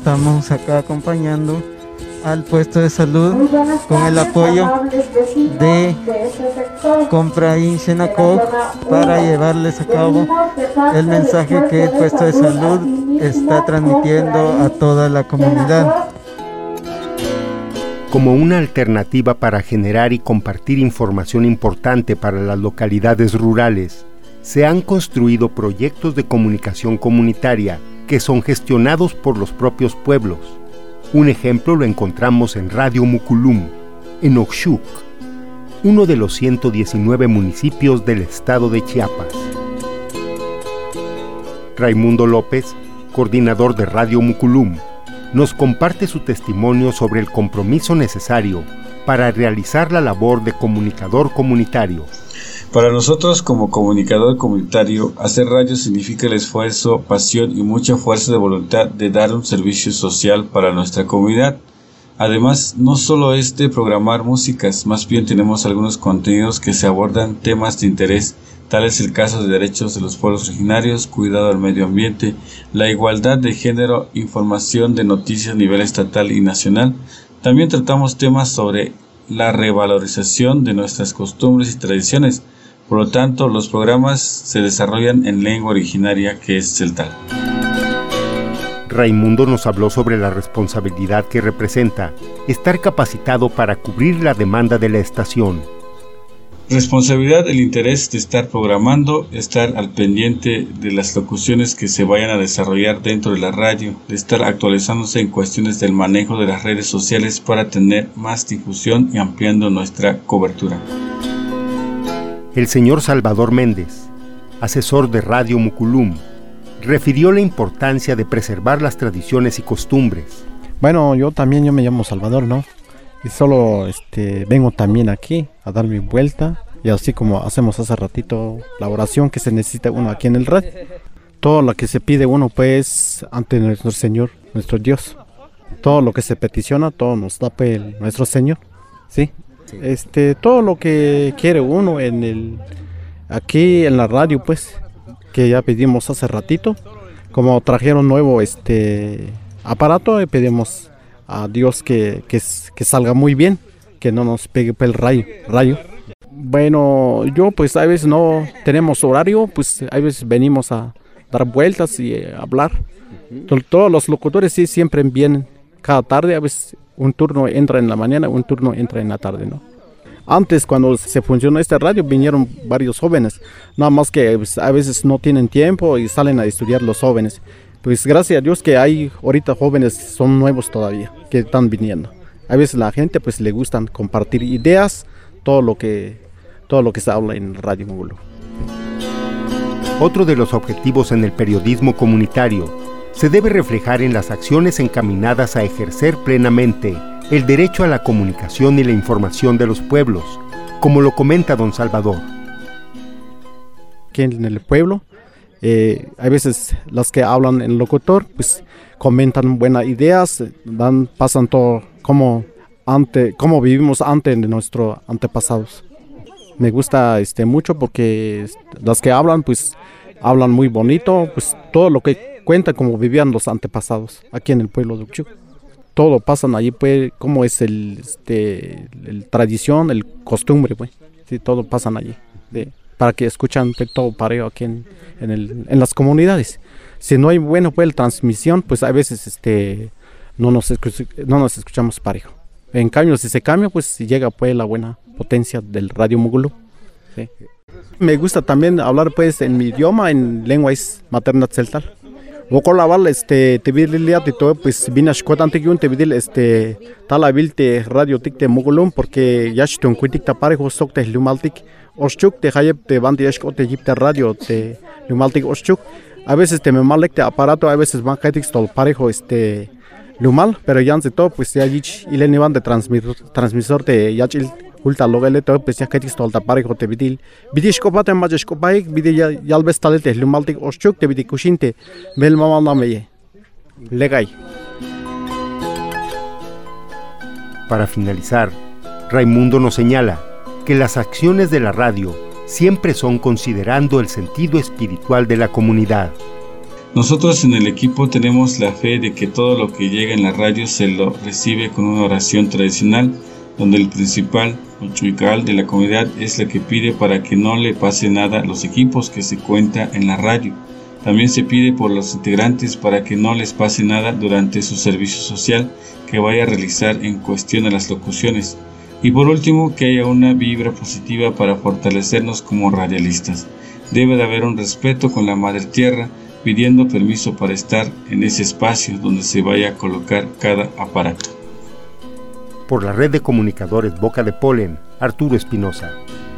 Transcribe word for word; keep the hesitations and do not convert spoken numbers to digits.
estamos acá acompañando al puesto de salud con el apoyo de Comprain Xenacog para llevarles a cabo el mensaje que el puesto de salud está transmitiendo a toda la comunidad. Como una alternativa para generar y compartir información importante para las localidades rurales, se han construido proyectos de comunicación comunitaria que son gestionados por los propios pueblos. Un ejemplo lo encontramos en Radio Muculum, en Oxchuc, uno de los ciento diecinueve municipios del estado de Chiapas. Raimundo López, coordinador de Radio Muculum, nos comparte su testimonio sobre el compromiso necesario para realizar la labor de comunicador comunitario. Para nosotros como comunicador comunitario, hacer radio significa el esfuerzo, pasión y mucha fuerza de voluntad de dar un servicio social para nuestra comunidad. Además, no solo es de programar músicas, más bien tenemos algunos contenidos que se abordan temas de interés, tal es el caso de derechos de los pueblos originarios, cuidado al medio ambiente, la igualdad de género, información de noticias a nivel estatal y nacional. También tratamos temas sobre la revalorización de nuestras costumbres y tradiciones. Por lo tanto, los programas se desarrollan en lengua originaria, que es celtal. Raimundo nos habló sobre la responsabilidad que representa estar capacitado para cubrir la demanda de la estación. Responsabilidad, el interés de estar programando, estar al pendiente de las locuciones que se vayan a desarrollar dentro de la radio, de estar actualizándose en cuestiones del manejo de las redes sociales para tener más difusión y ampliando nuestra cobertura. El señor Salvador Méndez, asesor de Radio Muculum, refirió la importancia de preservar las tradiciones y costumbres. Bueno, yo también, yo me llamo Salvador, ¿no? Y solo este, vengo también aquí a dar mi vuelta, y así como hacemos hace ratito la oración que se necesita uno aquí en el radio. Todo lo que se pide uno pues ante nuestro Señor, nuestro Dios. Todo lo que se peticiona, todo nos da pues el, nuestro Señor, ¿sí? Este, todo lo que quiere uno en el, aquí en la radio pues, que ya pedimos hace ratito, como trajeron nuevo este aparato, y pedimos a Dios que, que, que salga muy bien, que no nos pegue el rayo, rayo. Bueno, yo pues a veces no tenemos horario, pues a veces venimos a dar vueltas y a hablar. Todos los locutores sí siempre vienen cada tarde, a veces un turno entra en la mañana, un turno entra en la tarde, ¿no? Antes, cuando se funcionó esta radio, vinieron varios jóvenes, nada más que pues, a veces no tienen tiempo y salen a estudiar los jóvenes. Pues gracias a Dios que hay ahorita jóvenes, son nuevos todavía, que están viniendo. A veces la gente pues le gustan compartir ideas, todo lo que, todo lo que se habla en Radio Muculum. Otro de los objetivos en el periodismo comunitario se debe reflejar en las acciones encaminadas a ejercer plenamente el derecho a la comunicación y la información de los pueblos, como lo comenta don Salvador. Aquí en el pueblo, eh, hay veces las que hablan en locutor, pues comentan buenas ideas, dan, pasan todo como, ante, como vivimos antes de nuestros antepasados. Me gusta este, mucho porque las que hablan, pues hablan muy bonito, pues todo lo que cuenta como vivían los antepasados aquí en el pueblo de Oxchuc. Todo pasan allí, pues, como es el, este, el tradición, el costumbre, pues, sí, todo pasan allí, de, para que escuchan pues, todo parejo aquí en, en, el, en las comunidades. Si no hay bueno, pues, la transmisión, pues, a veces, este, no nos, escuch no nos escuchamos parejo. En cambio, si se cambia, pues, llega, pues, la buena potencia del Radio Muculum, sí. Me gusta también hablar, pues, en mi idioma, en lengua es materna celtal. Vokolaval este te vidiliat y todo pues vine a escucharte que un te vidil este talavilte radio tic de Muculum porque ya estoy un cuitic tapare hostok te lumaltic Oxchuc te hayep te bandi esco te jipte radio te lumaltic Oxchuc. A veces te me malek te aparato, a veces van kaitic stol parejo este lumal, pero ya antes todo pues ya jich y le nivan de transmisor transmisor te ya chil ulta logele todo pues ya kaitic stol ta parejo te vidil vidish kopate majesh kopaik vidil ya yalbes talete lumaltic Oxchuc te vidil kushinte bel mama nameye legay. Para finalizar, Raimundo nos señala que las acciones de la radio siempre son considerando el sentido espiritual de la comunidad. Nosotros en el equipo tenemos la fe de que todo lo que llega en la radio se lo recibe con una oración tradicional, donde el principal o chuical de la comunidad es la que pide para que no le pase nada a los equipos que se cuenta en la radio. También se pide por los integrantes para que no les pase nada durante su servicio social que vaya a realizar en cuestión a las locuciones. Y por último, que haya una vibra positiva para fortalecernos como radialistas. Debe de haber un respeto con la Madre Tierra, pidiendo permiso para estar en ese espacio donde se vaya a colocar cada aparato. Por la red de comunicadores Boca de Polen, Arturo Espinosa.